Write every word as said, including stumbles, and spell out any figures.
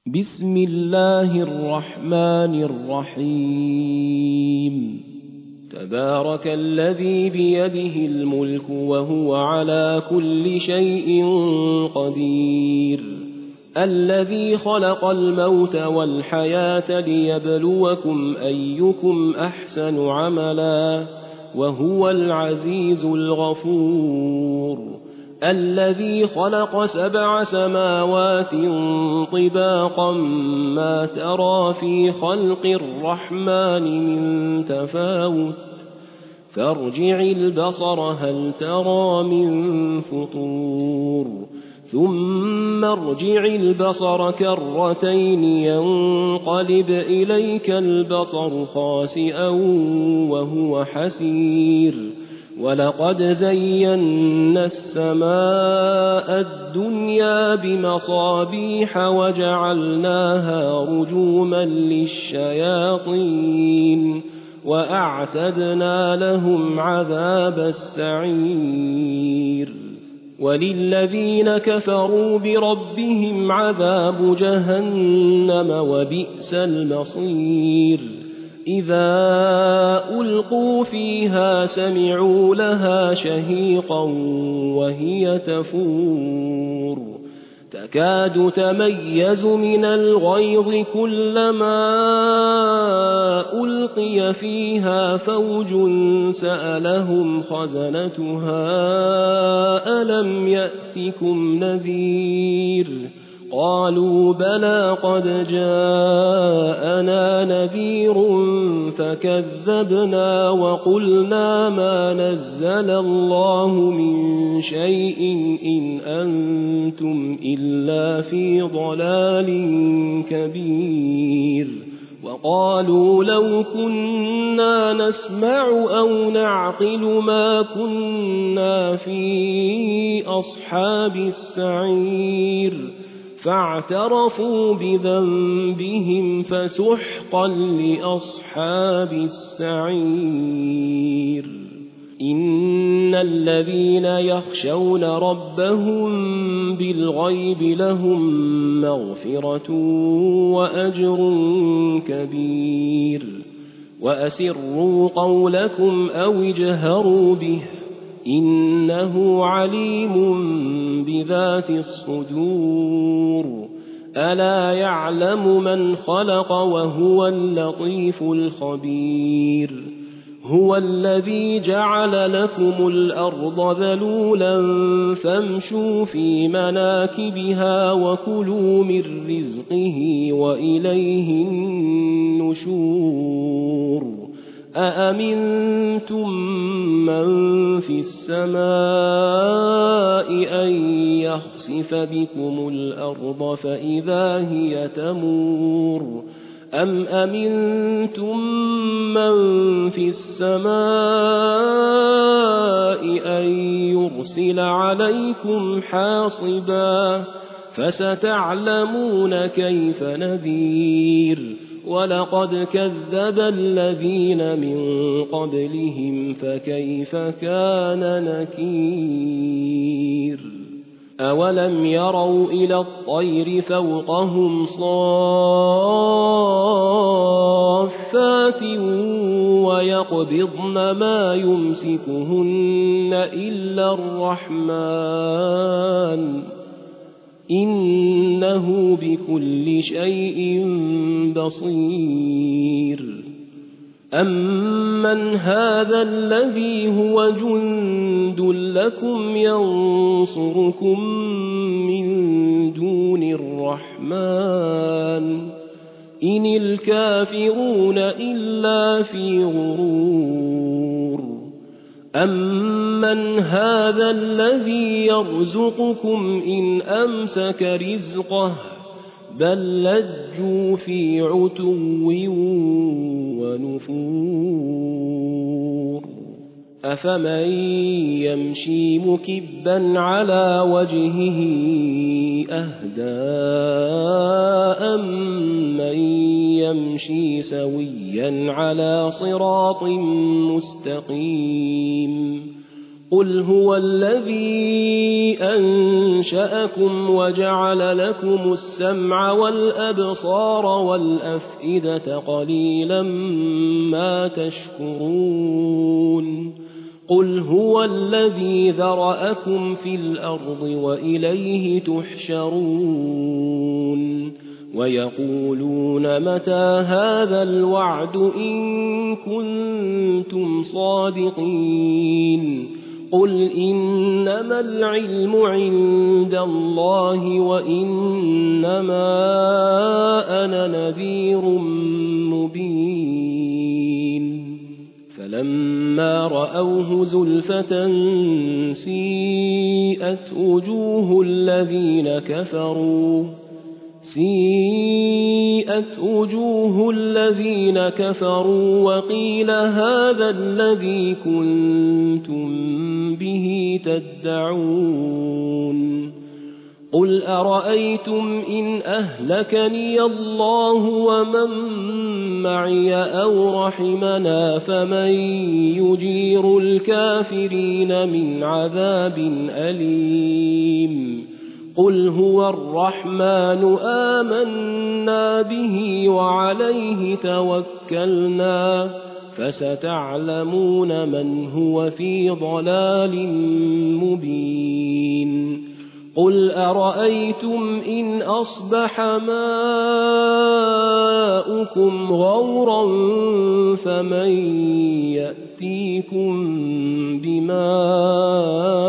بسم الله الرحمن الرحيم تبارك الذي بيده الملك وهو على كل شيء قدير الذي خلق الموت والحياة ليبلوكم أيكم أحسن عملا وهو العزيز الغفور الذي خلق سبع سماوات طباقا ما ترى في خلق الرحمن من تفاوت فارجع البصر هل ترى من فطور ثم ارجع البصر كرتين ينقلب إليك البصر خاسئا وهو حسير ولقد زينا السماء الدنيا بمصابيح وجعلناها رجوما للشياطين وأعتدنا لهم عذاب السعير وللذين كفروا بربهم عذاب جهنم وبئس المصير إذا ألقوا فيها سمعوا لها شهيقا وهي تفور تكاد تميز من الغيظ كلما ألقي فيها فوج سألهم خزنتها ألم يأتكم نذير قالوا بلى قد جاءنا نذير فكذبنا وقلنا ما نزل الله من شيء إن أنتم إلا في ضلال كبير وقالوا لو كنا نسمع أو نعقل ما كنا في أصحاب السعير فاعترفوا بذنبهم فسحقا لأصحاب السعير إن الذين يخشون ربهم بالغيب لهم مغفرة وأجر كبير وأسروا قولكم أو اجهروا به إنه عليم بذات الصدور ألا يعلم من خلق وهو اللطيف الخبير هو الذي جعل لكم الأرض ذلولا فامشوا في مناكبها وكلوا من رزقه وإليه النشور أأمنتم من في السماء أن يخسف بكم الأرض فإذا هي تمور أم أمنتم من في السماء أن يرسل عليكم حاصبا فستعلمون كيف نذير ولقد كذب الذين من قبلهم فكيف كان نكير أولم يروا إلى الطير فوقهم صافات ويقبضن ما يمسكهن إلا الرحمن إنه بكل شيء بصير أمن هذا الذي هو جند لكم ينصركم من دون الرحمن إن الكافرون إلا في غرور أمن هذا الذي يرزقكم إن أمسك رزقه بل لجوا في عتو ونفور أفمن يمشي مكبا على وجهه أهدى أمن يمشي سويا على صراط مستقيم قل هو الذي أنشأكم وجعل لكم السمع والأبصار والأفئدة قليلا ما تشكرون قل هو الذي ذرأكم في الأرض وإليه تحشرون ويقولون متى هذا الوعد إن كنتم صادقين قل إنما العلم عند الله وإنما أنا نذير مبين فلما رأوه زلفة سيئت وجوه الذين كفروا سيئت وجوه الذين كفروا وقيل هذا الذي كنتم به تدعون قل أرأيتم إن أهلكني الله ومن معي أو رحمنا فمن يجير الكافرين من عذاب أليم قل هو الرحمن آمنا به وعليه توكلنا فستعلمون من هو في ضلال مبين قل أرأيتم إن أصبح ماؤكم غورا فمن يأتيكم بماء